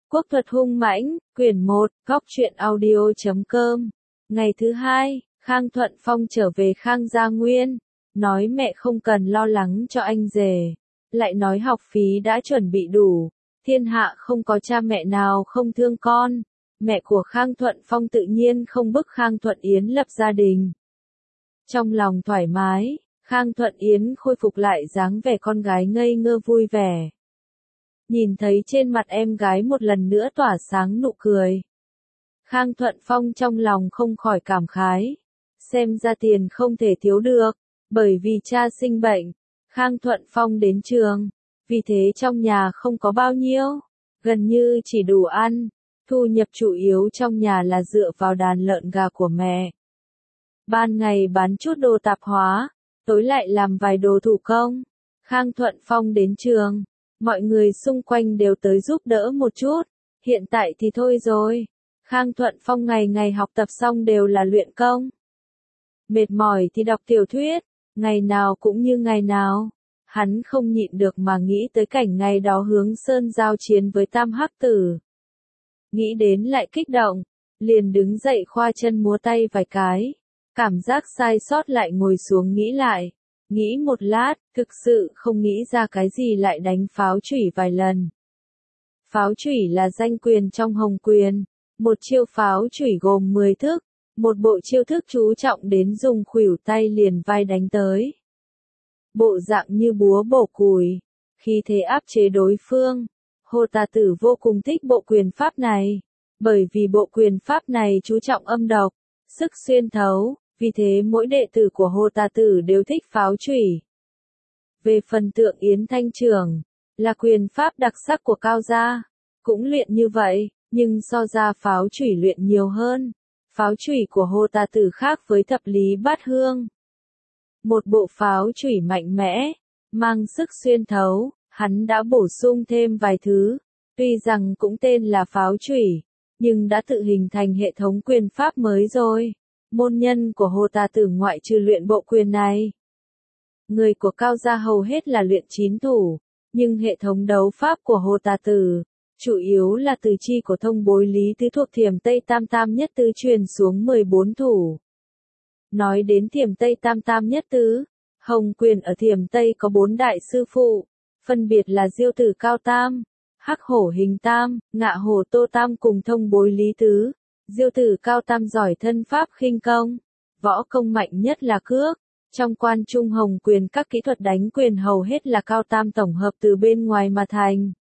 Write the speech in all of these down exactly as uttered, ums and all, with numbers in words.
Quốc thuật hung mãnh, quyển một, góc truyện audio.com. Ngày thứ hai, Khang Thuận Phong trở về Khang Gia Nguyên, nói mẹ không cần lo lắng cho anh rể, lại nói học phí đã chuẩn bị đủ, thiên hạ không có cha mẹ nào không thương con. Mẹ của Khang Thuận Phong tự nhiên không bức Khang Thuận Yến lập gia đình. Trong lòng thoải mái, Khang Thuận Yến khôi phục lại dáng vẻ con gái ngây ngơ vui vẻ. Nhìn thấy trên mặt em gái một lần nữa tỏa sáng nụ cười, Khang Thuận Phong trong lòng không khỏi cảm khái. Xem ra tiền không thể thiếu được, bởi vì cha sinh bệnh, Khang Thuận Phong đến trường, vì thế trong nhà không có bao nhiêu, gần như chỉ đủ ăn, thu nhập chủ yếu trong nhà là dựa vào đàn lợn gà của mẹ. Ban ngày bán chút đồ tạp hóa, tối lại làm vài đồ thủ công. Khang Thuận Phong đến trường, mọi người xung quanh đều tới giúp đỡ một chút, hiện tại thì thôi rồi. Khang Thuận Phong ngày ngày học tập xong đều là luyện công. Mệt mỏi thì đọc tiểu thuyết, ngày nào cũng như ngày nào. Hắn không nhịn được mà nghĩ tới cảnh ngày đó Hướng Sơn giao chiến với Tam Hắc Tử. Nghĩ đến lại kích động, liền đứng dậy khoa chân múa tay vài cái. Cảm giác sai sót lại ngồi xuống nghĩ lại. Nghĩ một lát, thực sự không nghĩ ra cái gì lại đánh pháo chủy vài lần. Pháo chủy là danh quyền trong Hồng Quyền. Một chiêu pháo chủy gồm mười thức, một bộ chiêu thức chú trọng đến dùng khuỷu tay liền vai đánh tới. Bộ dạng như búa bổ củi, khi thế áp chế đối phương. Hồ Tà Tử vô cùng thích bộ quyền pháp này, bởi vì bộ quyền pháp này chú trọng âm độc, sức xuyên thấu, vì thế mỗi đệ tử của Hồ Tà Tử đều thích pháo chủy. Về phần Tượng Yến Thanh Trưởng, là quyền pháp đặc sắc của Cao gia, cũng luyện như vậy. Nhưng so ra pháo chủy luyện nhiều hơn. Pháo chủy của Hồ Tà Tử khác với thập lý bát hương. Một bộ pháo chủy mạnh mẽ, mang sức xuyên thấu, hắn đã bổ sung thêm vài thứ. Tuy rằng cũng tên là pháo chủy, nhưng đã tự hình thành hệ thống quyền pháp mới rồi. Môn nhân của Hồ Tà Tử ngoại trừ luyện bộ quyền này. Người của Cao gia hầu hết là luyện chín thủ, nhưng hệ thống đấu pháp của Hồ Tà Tử chủ yếu là từ chi của Thông Bối Lý Tứ thuộc Thiểm Tây Tam Tam Nhất Tứ truyền xuống mười bốn thủ. Nói đến Thiểm Tây Tam Tam Nhất Tứ, Hồng Quyền ở Thiểm Tây có bốn đại sư phụ, phân biệt là Diêu Tử Cao Tam, Hắc Hổ Hình Tam, Ngạ Hổ Tô Tam cùng Thông Bối Lý Tứ. Diêu Tử Cao Tam giỏi thân pháp khinh công, võ công mạnh nhất là cước. Trong Quan Trung Hồng Quyền các kỹ thuật đánh quyền hầu hết là Cao Tam tổng hợp từ bên ngoài mà thành.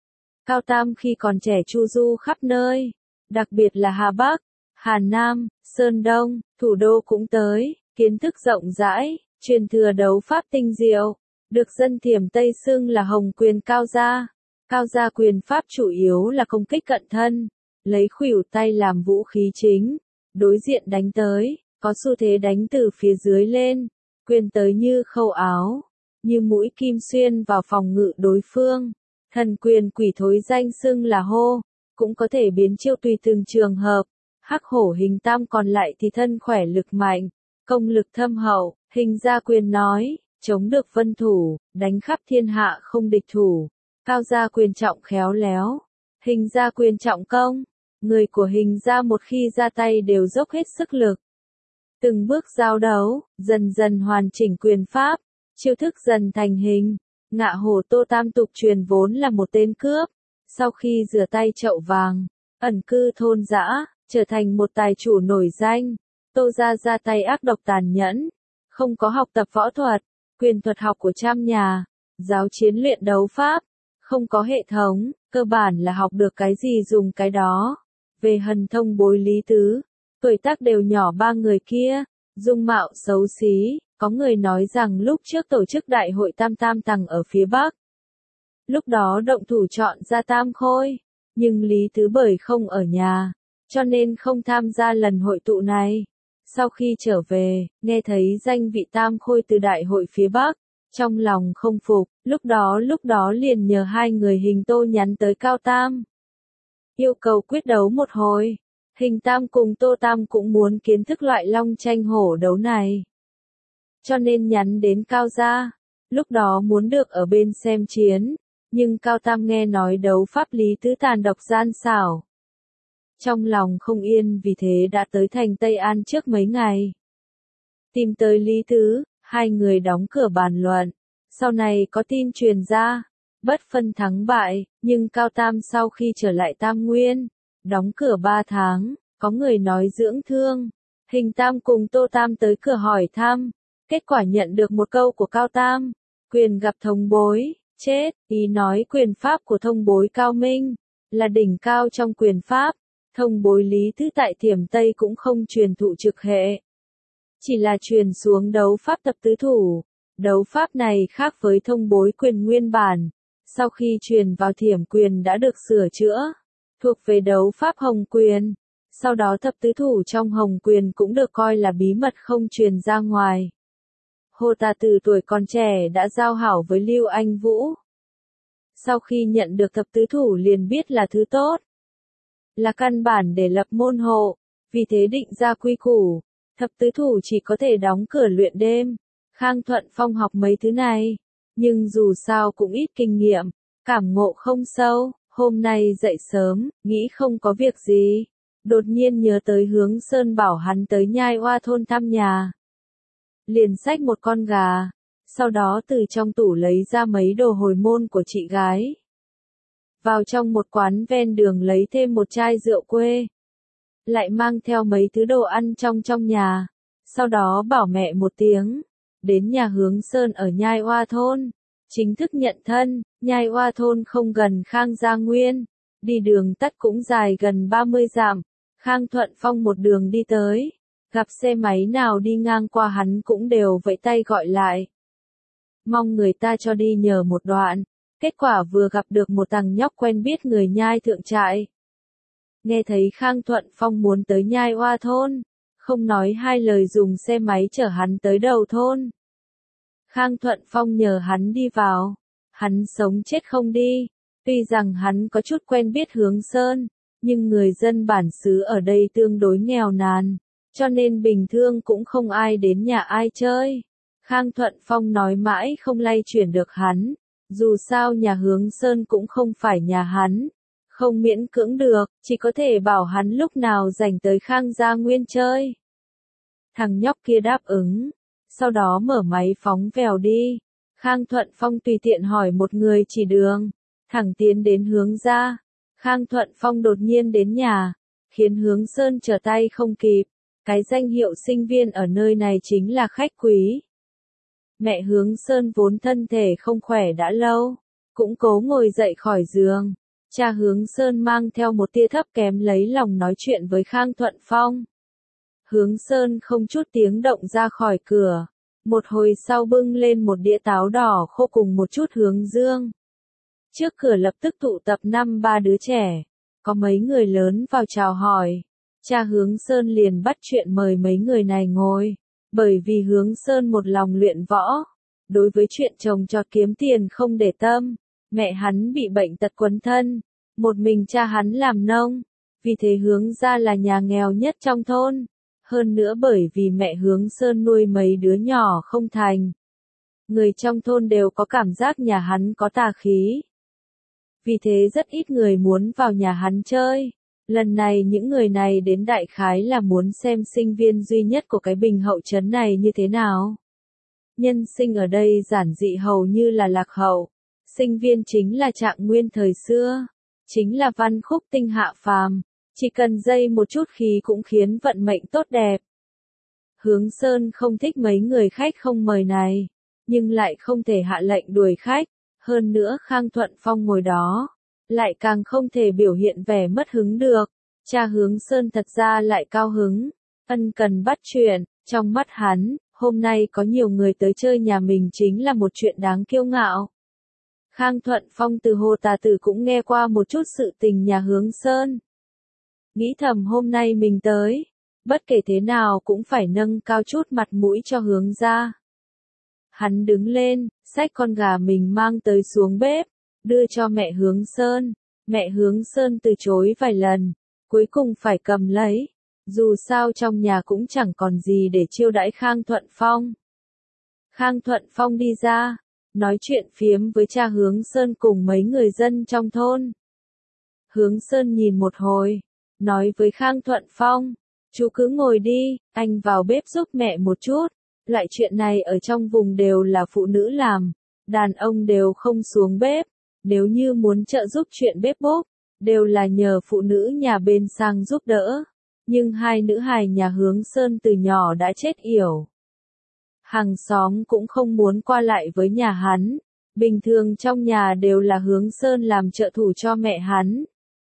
Cao Tam khi còn trẻ chu du khắp nơi, đặc biệt là Hà Bắc, Hà Nam, Sơn Đông, thủ đô cũng tới, kiến thức rộng rãi, truyền thừa đấu pháp tinh diệu, được dân Thiểm Tây xưng là Hồng Quyền Cao gia. Cao gia quyền pháp chủ yếu là công kích cận thân, lấy khuỷu tay làm vũ khí chính, đối diện đánh tới, có xu thế đánh từ phía dưới lên, quyền tới như khâu áo, như mũi kim xuyên vào phòng ngự đối phương. Thần quyền quỷ thối danh xưng là hô, cũng có thể biến chiêu tùy từng trường hợp. Hắc Hổ Hình Tam còn lại thì thân khỏe lực mạnh, công lực thâm hậu. Hình Gia Quyền nói, chống được vân thủ, đánh khắp thiên hạ không địch thủ. Cao gia quyền trọng khéo léo, Hình Gia Quyền trọng công. Người của Hình Gia một khi ra tay đều dốc hết sức lực. Từng bước giao đấu, dần dần hoàn chỉnh quyền pháp, chiêu thức dần thành hình. Ngạ Hổ Tô Tam tục truyền vốn là một tên cướp, sau khi rửa tay chậu vàng, ẩn cư thôn dã, trở thành một tài chủ nổi danh. Tô gia ra tay ác độc tàn nhẫn, không có học tập võ thuật, quyền thuật học của trăm nhà, giáo chiến luyện đấu pháp, không có hệ thống, cơ bản là học được cái gì dùng cái đó. Về Hần Thông Bối Lý Tứ, tuổi tác đều nhỏ ba người kia, dung mạo xấu xí. Có người nói rằng lúc trước tổ chức đại hội Tam Tam Tằng ở phía Bắc. Lúc đó động thủ chọn ra Tam Khôi, nhưng Lý Tứ bởi không ở nhà, cho nên không tham gia lần hội tụ này. Sau khi trở về, nghe thấy danh vị Tam Khôi từ đại hội phía Bắc, trong lòng không phục, lúc đó lúc đó liền nhờ hai người Hình Tô nhắn tới Cao Tam. Yêu cầu quyết đấu một hồi, Hình Tam cùng Tô Tam cũng muốn kiến thức loại long tranh hổ đấu này. Cho nên nhắn đến Cao gia, lúc đó muốn được ở bên xem chiến, Nhưng Cao Tam nghe nói đấu pháp Lý Tứ tàn độc gian xảo. Trong lòng không yên vì thế đã tới thành Tây An trước mấy ngày. Tìm tới Lý Tứ, hai người đóng cửa bàn luận. Sau này có tin truyền ra, bất phân thắng bại, nhưng Cao Tam sau khi trở lại Tam Nguyên, đóng cửa ba tháng, có người nói dưỡng thương. Hình Tam cùng Tô Tam tới cửa hỏi thăm, kết quả nhận được một câu của Cao Tam, quyền gặp thông bối, chết, ý nói quyền pháp của thông bối cao minh, là đỉnh cao trong quyền pháp, thông bối Lý Tứ tại Thiểm Tây cũng không truyền thụ trực hệ. Chỉ là truyền xuống đấu pháp tập tứ thủ, đấu pháp này khác với thông bối quyền nguyên bản, sau khi truyền vào Thiểm quyền đã được sửa chữa, thuộc về đấu pháp Hồng quyền. Sau đó thập tứ thủ trong Hồng quyền cũng được coi là bí mật không truyền ra ngoài. Hồ Tà từ tuổi còn trẻ đã giao hảo với Lưu Anh Vũ. Sau khi nhận được thập tứ thủ liền biết là thứ tốt, là căn bản để lập môn hộ, vì thế định ra quy củ, thập tứ thủ chỉ có thể đóng cửa luyện đêm. Khang Thuận Phong học mấy thứ này, nhưng dù sao cũng ít kinh nghiệm, cảm ngộ không sâu, hôm nay dậy sớm, nghĩ không có việc gì. Đột nhiên nhớ tới Hướng Sơn bảo hắn tới Nhai Oa thôn thăm nhà. Liền xách một con gà, sau đó từ trong tủ lấy ra mấy đồ hồi môn của chị gái. Vào trong một quán ven đường lấy thêm một chai rượu quê. Lại mang theo mấy thứ đồ ăn trong trong nhà. Sau đó bảo mẹ một tiếng, đến nhà Hướng Sơn ở Nhai Oa thôn. Chính thức nhận thân, Nhai Oa thôn không gần Khang Gia Nguyên. Đi đường tắt cũng dài gần ba mươi dặm. Khang Thuận Phong một đường đi tới, gặp xe máy nào đi ngang qua hắn cũng đều vẫy tay gọi lại. Mong người ta cho đi nhờ một đoạn, kết quả vừa gặp được một thằng nhóc quen biết người Nhai thượng trại. Nghe thấy Khang Thuận Phong muốn tới Nhai Oa thôn, không nói hai lời dùng xe máy chở hắn tới đầu thôn. Khang Thuận Phong nhờ hắn đi vào, hắn sống chết không đi, tuy rằng hắn có chút quen biết Hướng Sơn. Nhưng người dân bản xứ ở đây tương đối nghèo nàn, cho nên bình thường cũng không ai đến nhà ai chơi. Khang Thuận Phong nói mãi không lay chuyển được hắn, dù sao nhà Hướng Sơn cũng không phải nhà hắn, không miễn cưỡng được, chỉ có thể bảo hắn lúc nào rảnh tới Khang Gia Nguyên chơi. Thằng nhóc kia đáp ứng, sau đó mở máy phóng vèo đi. Khang Thuận Phong tùy tiện hỏi một người chỉ đường, thẳng tiến đến Hướng gia. Khang Thuận Phong đột nhiên đến nhà, khiến Hướng Sơn trở tay không kịp. Cái danh hiệu sinh viên ở nơi này chính là khách quý. Mẹ Hướng Sơn vốn thân thể không khỏe đã lâu, cũng cố ngồi dậy khỏi giường. Cha Hướng Sơn mang theo một tia thấp kém lấy lòng nói chuyện với Khang Thuận Phong. Hướng Sơn không chút tiếng động ra khỏi cửa, một hồi sau bưng lên một đĩa táo đỏ khô cùng một chút hướng dương. Trước cửa lập tức tụ tập năm ba đứa trẻ, có mấy người lớn vào chào hỏi. Cha Hướng Sơn liền bắt chuyện mời mấy người này ngồi, bởi vì Hướng Sơn một lòng luyện võ, đối với chuyện chồng chọt kiếm tiền không để tâm. Mẹ hắn bị bệnh tật quấn thân, một mình cha hắn làm nông, vì thế Hướng gia là nhà nghèo nhất trong thôn. Hơn nữa bởi vì mẹ Hướng Sơn nuôi mấy đứa nhỏ không thành, người trong thôn đều có cảm giác nhà hắn có tà khí. Vì thế rất ít người muốn vào nhà hắn chơi. Lần này những người này đến đại khái là muốn xem sinh viên duy nhất của cái Bình Hậu trấn này như thế nào. Nhân sinh ở đây giản dị hầu như là lạc hậu. Sinh viên chính là Trạng Nguyên thời xưa, chính là văn khúc tinh hạ phàm, chỉ cần dây một chút khí cũng khiến vận mệnh tốt đẹp. Hướng Sơn không thích mấy người khách không mời này, nhưng lại không thể hạ lệnh đuổi khách. Hơn nữa Khang Thuận Phong ngồi đó, lại càng không thể biểu hiện vẻ mất hứng được. Cha Hướng Sơn thật ra lại cao hứng, ân cần bắt chuyện, trong mắt hắn, hôm nay có nhiều người tới chơi nhà mình chính là một chuyện đáng kiêu ngạo. Khang Thuận Phong từ Hồ Tà Tử cũng nghe qua một chút sự tình nhà Hướng Sơn. Nghĩ thầm hôm nay mình tới, bất kể thế nào cũng phải nâng cao chút mặt mũi cho Hướng gia. Hắn đứng lên, xách con gà mình mang tới xuống bếp, đưa cho mẹ Hướng Sơn. Mẹ Hướng Sơn từ chối vài lần, cuối cùng phải cầm lấy. Dù sao trong nhà cũng chẳng còn gì để chiêu đãi Khang Thuận Phong. Khang Thuận Phong đi ra, nói chuyện phiếm với cha Hướng Sơn cùng mấy người dân trong thôn. Hướng Sơn nhìn một hồi, nói với Khang Thuận Phong, chú cứ ngồi đi, anh vào bếp giúp mẹ một chút. Loại chuyện này ở trong vùng đều là phụ nữ làm, đàn ông đều không xuống bếp, nếu như muốn trợ giúp chuyện bếp bếp, đều là nhờ phụ nữ nhà bên sang giúp đỡ. Nhưng hai nữ hài nhà Hướng Sơn từ nhỏ đã chết yểu. Hàng xóm cũng không muốn qua lại với nhà hắn, bình thường trong nhà đều là Hướng Sơn làm trợ thủ cho mẹ hắn.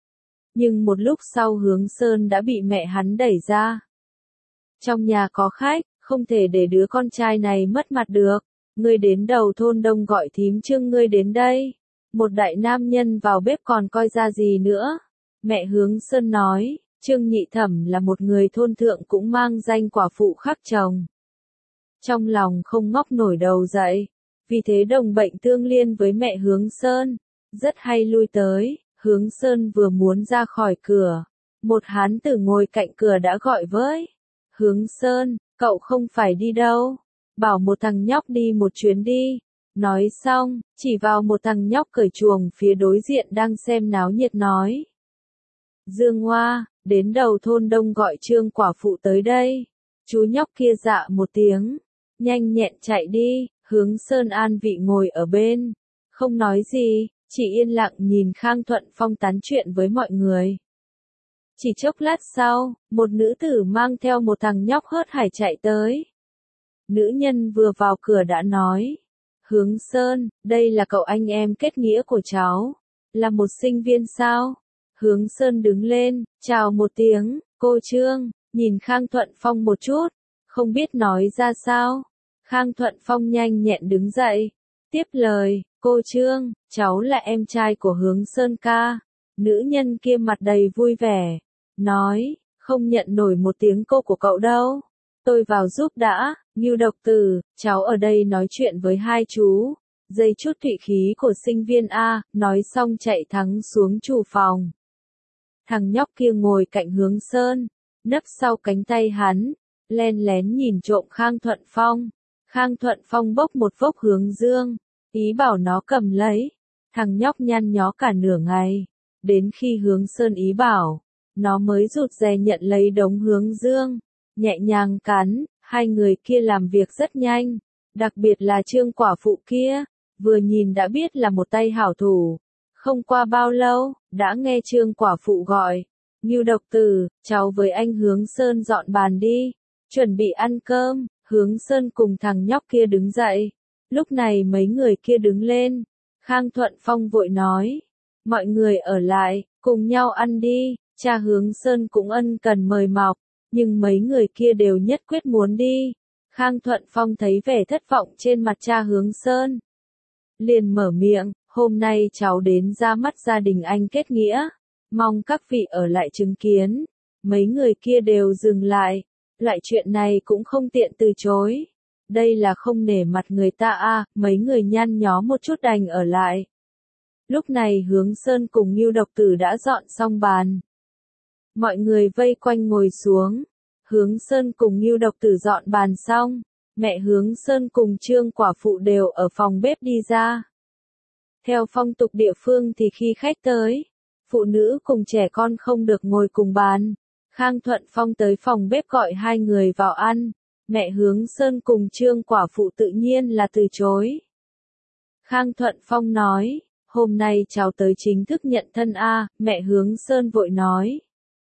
Nhưng một lúc sau Hướng Sơn đã bị mẹ hắn đẩy ra. Trong nhà có khách, không thể để đứa con trai này mất mặt được. Ngươi đến đầu thôn đông gọi thím Trương ngươi đến đây. Một đại nam nhân vào bếp còn coi ra gì nữa. Mẹ Hướng Sơn nói, Trương Nhị Thẩm là một người thôn thượng cũng mang danh quả phụ khắc chồng. Trong lòng không ngóc nổi đầu dậy, vì thế đồng bệnh tương liên với mẹ Hướng Sơn, rất hay lui tới. Hướng Sơn vừa muốn ra khỏi cửa, một hán tử ngồi cạnh cửa đã gọi với. Hướng Sơn, cậu không phải đi đâu, bảo một thằng nhóc đi một chuyến đi. Nói xong, chỉ vào một thằng nhóc cởi chuồng phía đối diện đang xem náo nhiệt nói. Dương Hoa, đến đầu thôn đông gọi Trương quả phụ tới đây. Chú nhóc kia dạ một tiếng, nhanh nhẹn chạy đi. Hướng Sơn an vị ngồi ở bên, không nói gì, chỉ yên lặng nhìn Khang Thuận Phong tán chuyện với mọi người. Chỉ chốc lát sau, một nữ tử mang theo một thằng nhóc hớt hải chạy tới. Nữ nhân vừa vào cửa đã nói, Hướng Sơn, đây là cậu anh em kết nghĩa của cháu, là một sinh viên sao? Hướng Sơn đứng lên, chào một tiếng, cô Trương, nhìn Khang Thuận Phong một chút, không biết nói ra sao. Khang Thuận Phong nhanh nhẹn đứng dậy, tiếp lời, cô Trương, cháu là em trai của Hướng Sơn ca. Nữ nhân kia mặt đầy vui vẻ, nói, không nhận nổi một tiếng cô của cậu đâu. Tôi vào giúp đã, Ngưu Độc Tử, cháu ở đây nói chuyện với hai chú. Dây chút thụy khí của sinh viên A, nói xong chạy thắng xuống chủ phòng. Thằng nhóc kia ngồi cạnh Hướng Sơn, nấp sau cánh tay hắn, len lén nhìn trộm Khang Thuận Phong. Khang Thuận Phong bốc một vốc hướng dương, ý bảo nó cầm lấy. Thằng nhóc nhăn nhó cả nửa ngày, đến khi Hướng Sơn ý bảo, nó mới rụt rè nhận lấy đống hướng dương, nhẹ nhàng cắn. Hai người kia làm việc rất nhanh, đặc biệt là Trương quả phụ kia, vừa nhìn đã biết là một tay hảo thủ. Không qua bao lâu, đã nghe Trương quả phụ gọi, Ngưu Độc Tử, cháu với anh Hướng Sơn dọn bàn đi, chuẩn bị ăn cơm. Hướng Sơn cùng thằng nhóc kia đứng dậy, lúc này mấy người kia đứng lên. Khang Thuận Phong vội nói, mọi người ở lại, cùng nhau ăn đi. Cha Hướng Sơn cũng ân cần mời mọc, nhưng mấy người kia đều nhất quyết muốn đi. Khang Thuận Phong thấy vẻ thất vọng trên mặt cha Hướng Sơn, liền mở miệng, hôm nay cháu đến ra mắt gia đình anh kết nghĩa, mong các vị ở lại chứng kiến. Mấy người kia đều dừng lại, loại chuyện này cũng không tiện từ chối. Đây là không nể mặt người ta à, mấy người nhăn nhó một chút đành ở lại. Lúc này Hướng Sơn cùng Ngưu Độc Tử đã dọn xong bàn. Mọi người vây quanh ngồi xuống. Hướng Sơn cùng Ngưu Độc Tử dọn bàn xong, mẹ Hướng Sơn cùng Trương quả phụ đều ở phòng bếp đi ra. Theo phong tục địa phương thì khi khách tới, phụ nữ cùng trẻ con không được ngồi cùng bàn. Khang Thuận Phong tới phòng bếp gọi hai người vào ăn, mẹ Hướng Sơn cùng Trương quả phụ tự nhiên là từ chối. Khang Thuận Phong nói, hôm nay cháu tới chính thức nhận thân a. Mẹ Hướng Sơn vội nói,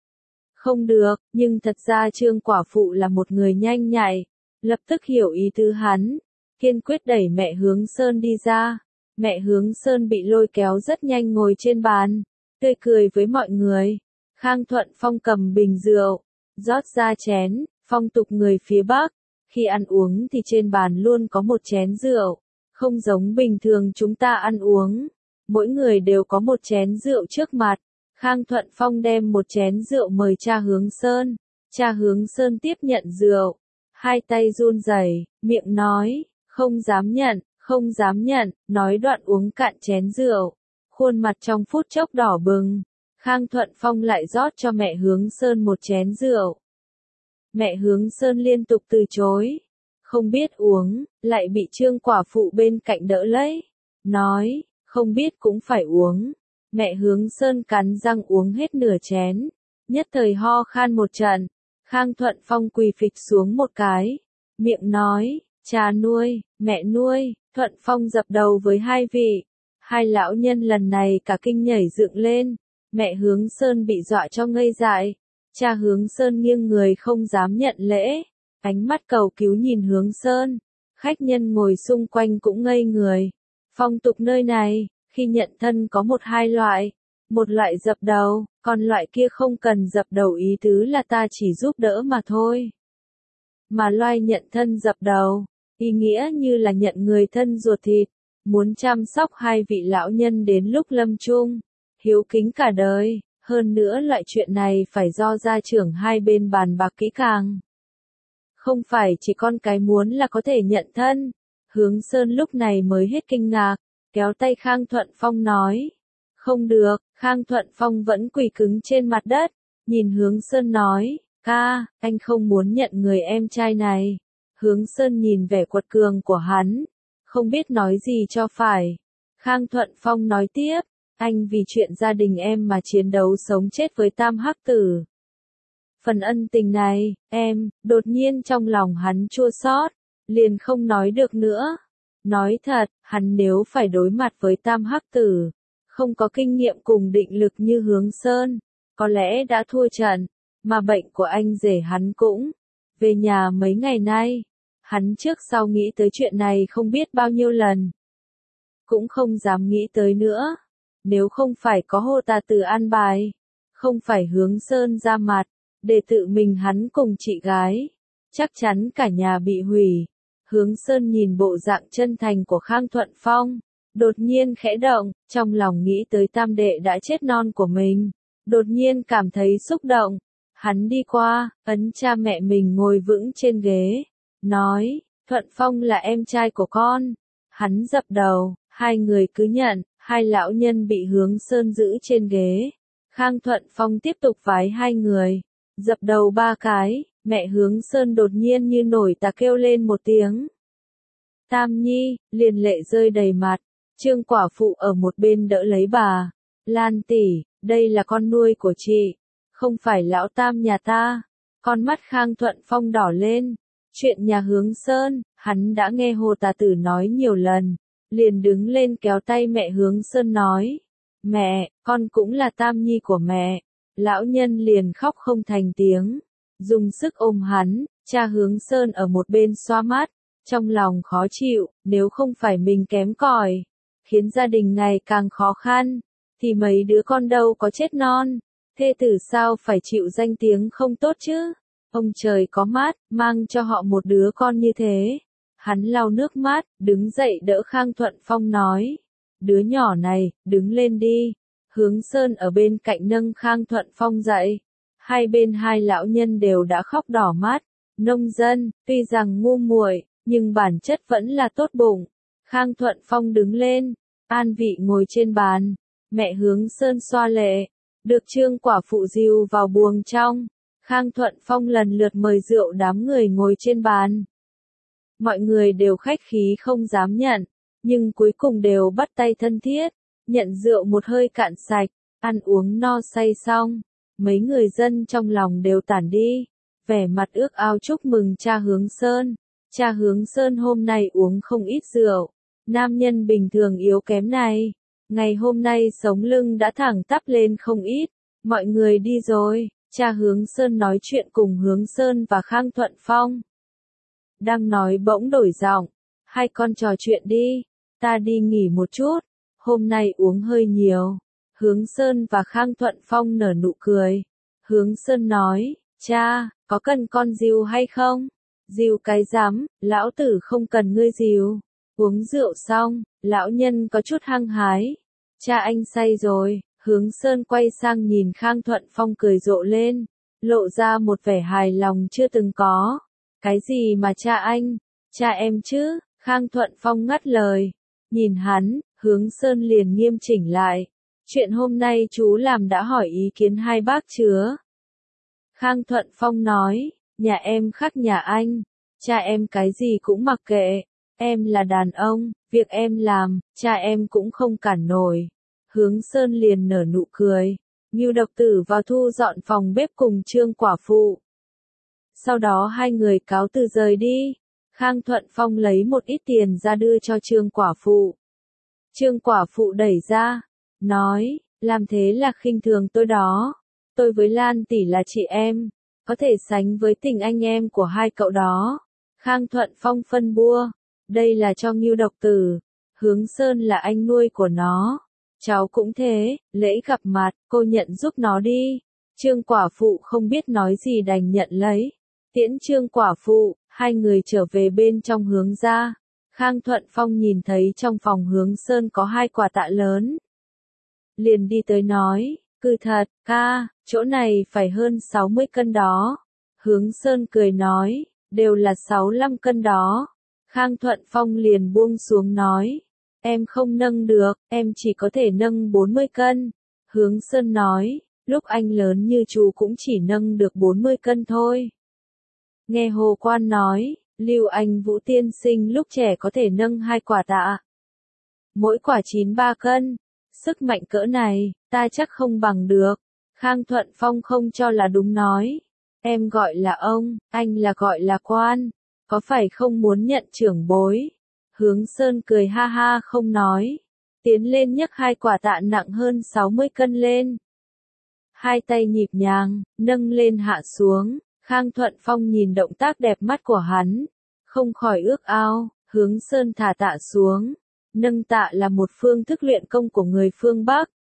không được, nhưng thật ra Trương quả phụ là một người nhanh nhạy, lập tức hiểu ý tứ hắn, kiên quyết đẩy mẹ Hướng Sơn đi ra. Mẹ Hướng Sơn bị lôi kéo rất nhanh ngồi trên bàn, tươi cười với mọi người. Khang Thuận Phong cầm bình rượu, rót ra chén. Phong tục người phía Bắc, khi ăn uống thì trên bàn luôn có một chén rượu, không giống bình thường chúng ta ăn uống, mỗi người đều có một chén rượu trước mặt. Khang Thuận Phong đem một chén rượu mời cha Hướng Sơn. Cha Hướng Sơn tiếp nhận rượu, hai tay run rẩy, miệng nói, không dám nhận, không dám nhận, nói đoạn uống cạn chén rượu, khuôn mặt trong phút chốc đỏ bừng. Khang Thuận Phong lại rót cho mẹ Hướng Sơn một chén rượu. Mẹ Hướng Sơn liên tục từ chối, không biết uống, lại bị Trương quả phụ bên cạnh đỡ lấy, nói, không biết cũng phải uống. Mẹ Hướng Sơn cắn răng uống hết nửa chén, nhất thời ho khan một trận. Khang Thuận Phong quỳ phịch xuống một cái, miệng nói, cha nuôi, mẹ nuôi. Thuận Phong dập đầu với hai vị. Hai lão nhân lần này cả kinh nhảy dựng lên, mẹ Hướng Sơn bị dọa cho ngây dại. Cha Hướng Sơn nghiêng người không dám nhận lễ, ánh mắt cầu cứu nhìn Hướng Sơn. Khách nhân ngồi xung quanh cũng ngây người. Phong tục nơi này, khi nhận thân có một hai loại. Một loại dập đầu, còn loại kia không cần dập đầu, ý tứ là ta chỉ giúp đỡ mà thôi. Mà loại nhận thân dập đầu, ý nghĩa như là nhận người thân ruột thịt, muốn chăm sóc hai vị lão nhân đến lúc lâm chung, hiếu kính cả đời. Hơn nữa loại chuyện này phải do gia trưởng hai bên bàn bạc kỹ càng. Không phải chỉ con cái muốn là có thể nhận thân. Hướng Sơn lúc này mới hết kinh ngạc, kéo tay Khang Thuận Phong nói. Không được, Khang Thuận Phong vẫn quỳ cứng trên mặt đất, nhìn Hướng Sơn nói, ca, anh không muốn nhận người em trai này. Hướng Sơn nhìn vẻ quật cường của hắn, không biết nói gì cho phải. Khang Thuận Phong nói tiếp, anh vì chuyện gia đình em mà chiến đấu sống chết với Tam Hắc Tử. Phần ân tình này, em, đột nhiên trong lòng hắn chua xót, liền không nói được nữa. Nói thật, hắn nếu phải đối mặt với Tam Hắc Tử, không có kinh nghiệm cùng định lực như Hướng Sơn, có lẽ đã thua trận, mà bệnh của anh rể hắn cũng. Về nhà mấy ngày nay, hắn trước sau nghĩ tới chuyện này không biết bao nhiêu lần. Cũng không dám nghĩ tới nữa. Nếu không phải có Hồ Tà Tử an bài, không phải Hướng Sơn ra mặt, để tự mình hắn cùng chị gái, chắc chắn cả nhà bị hủy. Hướng Sơn nhìn bộ dạng chân thành của Khang Thuận Phong, đột nhiên khẽ động, trong lòng nghĩ tới tam đệ đã chết non của mình, đột nhiên cảm thấy xúc động. Hắn đi qua, ấn cha mẹ mình ngồi vững trên ghế, nói, Thuận Phong là em trai của con. Hắn dập đầu, hai người cứ nhận. Hai lão nhân bị Hướng Sơn giữ trên ghế. Khang Thuận Phong tiếp tục vái hai người, dập đầu ba cái. Mẹ Hướng Sơn đột nhiên như nổi ta kêu lên một tiếng. Tam Nhi, liền lệ rơi đầy mặt. Trương quả phụ ở một bên đỡ lấy bà. Lan tỷ, đây là con nuôi của chị, không phải lão Tam nhà ta. Con mắt Khang Thuận Phong đỏ lên. Chuyện nhà Hướng Sơn, hắn đã nghe Hồ Tà Tử nói nhiều lần. Liền đứng lên kéo tay mẹ Hướng Sơn nói, mẹ, con cũng là Tam Nhi của mẹ. Lão nhân liền khóc không thành tiếng, dùng sức ôm hắn. Cha Hướng Sơn ở một bên xoa mắt, trong lòng khó chịu. Nếu không phải mình kém cỏi, khiến gia đình ngày càng khó khăn, thì mấy đứa con đâu có chết non. Thê tử sao phải chịu danh tiếng không tốt chứ. Ông trời có mắt, mang cho họ một đứa con như thế. Hắn lau nước mắt, đứng dậy đỡ Khang Thuận Phong nói. Đứa nhỏ này, đứng lên đi. Hướng Sơn ở bên cạnh nâng Khang Thuận Phong dậy. Hai bên hai lão nhân đều đã khóc đỏ mắt. Nông dân, tuy rằng ngu muội, nhưng bản chất vẫn là tốt bụng. Khang Thuận Phong đứng lên, an vị ngồi trên bàn. Mẹ Hướng Sơn xoa lệ, được Trương quả phụ dìu vào buồng trong. Khang Thuận Phong lần lượt mời rượu đám người ngồi trên bàn. Mọi người đều khách khí không dám nhận, nhưng cuối cùng đều bắt tay thân thiết, nhận rượu một hơi cạn sạch, ăn uống no say xong, mấy người dân trong lòng đều tản đi, vẻ mặt ước ao chúc mừng cha Hướng Sơn. Cha Hướng Sơn hôm nay uống không ít rượu, nam nhân bình thường yếu kém này, ngày hôm nay sống lưng đã thẳng tắp lên không ít. Mọi người đi rồi, cha Hướng Sơn nói chuyện cùng Hướng Sơn và Khang Thuận Phong. Đang nói bỗng đổi giọng, hai con trò chuyện đi, ta đi nghỉ một chút, hôm nay uống hơi nhiều. Hướng Sơn và Khang Thuận Phong nở nụ cười. Hướng Sơn nói, cha, có cần con dìu hay không? Dìu cái rắm, lão tử không cần ngươi dìu. Uống rượu xong, lão nhân có chút hăng hái. Cha anh say rồi. Hướng Sơn quay sang nhìn Khang Thuận Phong cười rộ lên, lộ ra một vẻ hài lòng chưa từng có. Cái gì mà cha anh, cha em chứ? Khang Thuận Phong ngắt lời. Nhìn hắn, Hướng Sơn liền nghiêm chỉnh lại. Chuyện hôm nay chú làm đã hỏi ý kiến hai bác chưa? Khang Thuận Phong nói, nhà em khác nhà anh. cha em cái gì cũng mặc kệ, em là đàn ông, việc em làm, cha em cũng không cản nổi. Hướng Sơn liền nở nụ cười. Ngưu Độc Tử vào thu dọn phòng bếp cùng Trương Quả Phụ. Sau đó hai người cáo từ rời đi. Khang Thuận Phong lấy một ít tiền ra đưa cho Trương Quả Phụ. Trương Quả Phụ đẩy ra, nói, làm thế là khinh thường tôi đó. Tôi với Lan tỷ là chị em, có thể sánh với tình anh em của hai cậu đó. Khang Thuận Phong phân bua, đây là cho Ngưu Độc Tử, Hướng Sơn là anh nuôi của nó. Cháu cũng thế, lễ gặp mặt, cô nhận giúp nó đi. Trương Quả Phụ không biết nói gì đành nhận lấy. Tiễn Trương Quả Phụ, hai người trở về bên trong Hướng gia. Khang Thuận Phong nhìn thấy trong phòng Hướng Sơn có hai quả tạ lớn. Liền đi tới nói, cứ thật, ca, chỗ này phải hơn sáu mươi cân đó. Hướng Sơn cười nói, đều là sáu mươi lăm cân đó. Khang Thuận Phong liền buông xuống nói, em không nâng được, em chỉ có thể nâng bốn mươi cân. Hướng Sơn nói, lúc anh lớn như chú cũng chỉ nâng được bốn mươi cân thôi. Nghe Hồ Quan nói, Lưu Anh Vũ tiên sinh lúc trẻ có thể nâng hai quả tạ. Mỗi quả chín mươi ba cân. Sức mạnh cỡ này, ta chắc không bằng được. Khang Thuận Phong không cho là đúng nói. Em gọi là ông, anh là gọi là quan. Có phải không muốn nhận trưởng bối? Hướng Sơn cười ha ha không nói. Tiến lên nhấc hai quả tạ nặng hơn sáu mươi cân lên. Hai tay nhịp nhàng, nâng lên hạ xuống. Khang Thuận Phong nhìn động tác đẹp mắt của hắn. Không khỏi ước ao, Hướng Sơn thả tạ xuống. Nâng tạ là một phương thức luyện công của người phương Bắc.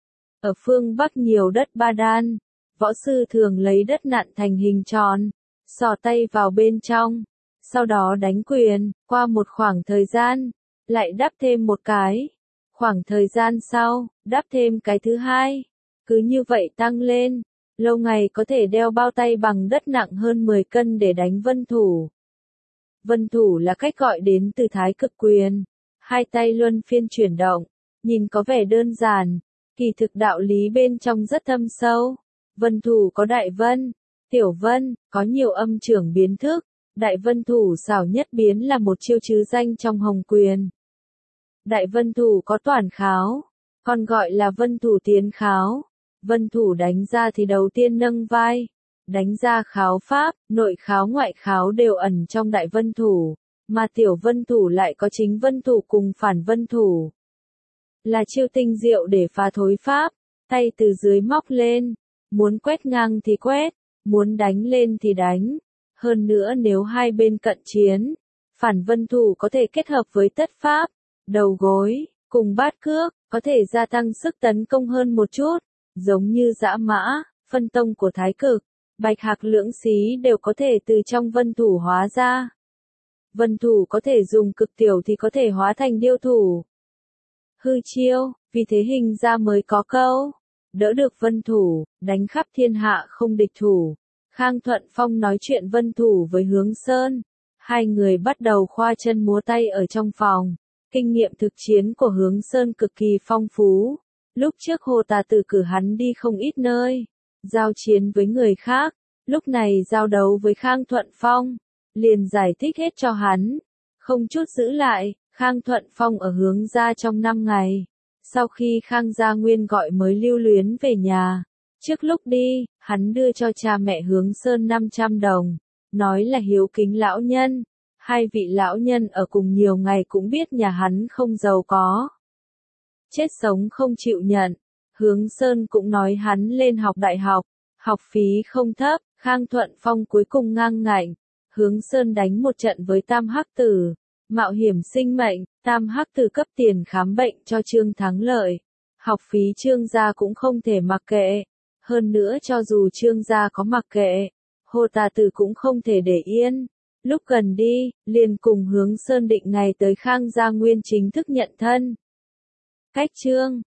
Ở phương Bắc nhiều đất ba đan, võ sư thường lấy đất nặn thành hình tròn, xỏ tay vào bên trong, sau đó đánh quyền, qua một khoảng thời gian, lại đắp thêm một cái. Khoảng thời gian sau, đắp thêm cái thứ hai. Cứ như vậy tăng lên, lâu ngày có thể đeo bao tay bằng đất nặng hơn mười cân để đánh vân thủ. Vân thủ là cách gọi đến từ thái cực quyền. Hai tay luân phiên chuyển động, nhìn có vẻ đơn giản, kỳ thực đạo lý bên trong rất thâm sâu. Vân thủ có đại vân, tiểu vân, có nhiều âm trưởng biến thức. Đại vân thủ xảo nhất biến là một chiêu trứ danh trong hồng quyền. Đại vân thủ có toàn kháo, còn gọi là vân thủ tiến kháo. Vân thủ đánh ra thì đầu tiên nâng vai, đánh ra kháo pháp, nội kháo ngoại kháo đều ẩn trong đại vân thủ. Mà tiểu vân thủ lại có chính vân thủ cùng phản vân thủ. Là chiêu tinh diệu để phá thối pháp, tay từ dưới móc lên, muốn quét ngang thì quét, muốn đánh lên thì đánh. Hơn nữa nếu hai bên cận chiến, phản vân thủ có thể kết hợp với tất pháp, đầu gối, cùng bát cước, có thể gia tăng sức tấn công hơn một chút, giống như dã mã, phân tông của thái cực, bạch hạc lưỡng xí đều có thể từ trong vân thủ hóa ra. Vân thủ có thể dùng cực tiểu thì có thể hóa thành điêu thủ. Hư chiêu, vì thế hình ra mới có câu, đỡ được vân thủ, đánh khắp thiên hạ không địch thủ. Khang Thuận Phong nói chuyện vân thủ với Hướng Sơn. Hai người bắt đầu khoa chân múa tay ở trong phòng. Kinh nghiệm thực chiến của Hướng Sơn cực kỳ phong phú. Lúc trước Hồ Tà Tử cử hắn đi không ít nơi, giao chiến với người khác. Lúc này giao đấu với Khang Thuận Phong, liền giải thích hết cho hắn, không chút giữ lại. Khang Thuận Phong ở Hướng gia trong năm ngày. Sau khi Khang Gia Nguyên gọi mới Lưu Luyến về nhà, trước lúc đi, hắn đưa cho cha mẹ Hướng Sơn năm trăm đồng, nói là hiếu kính lão nhân. Hai vị lão nhân ở cùng nhiều ngày cũng biết nhà hắn không giàu có, chết sống không chịu nhận. Hướng Sơn cũng nói hắn lên học đại học, học phí không thấp. Khang Thuận Phong cuối cùng ngang ngạnh. Hướng Sơn đánh một trận với Tam Hắc Tử, mạo hiểm sinh mệnh. Tam Hắc Tử cấp tiền khám bệnh cho Trương Thắng Lợi, học phí Trương gia cũng không thể mặc kệ. Hơn nữa cho dù Trương gia có mặc kệ, Hồ Tà Tử cũng không thể để yên. Lúc gần đi, liền cùng Hướng Sơn định ngày tới Khang Gia Nguyên chính thức nhận thân. Cách chương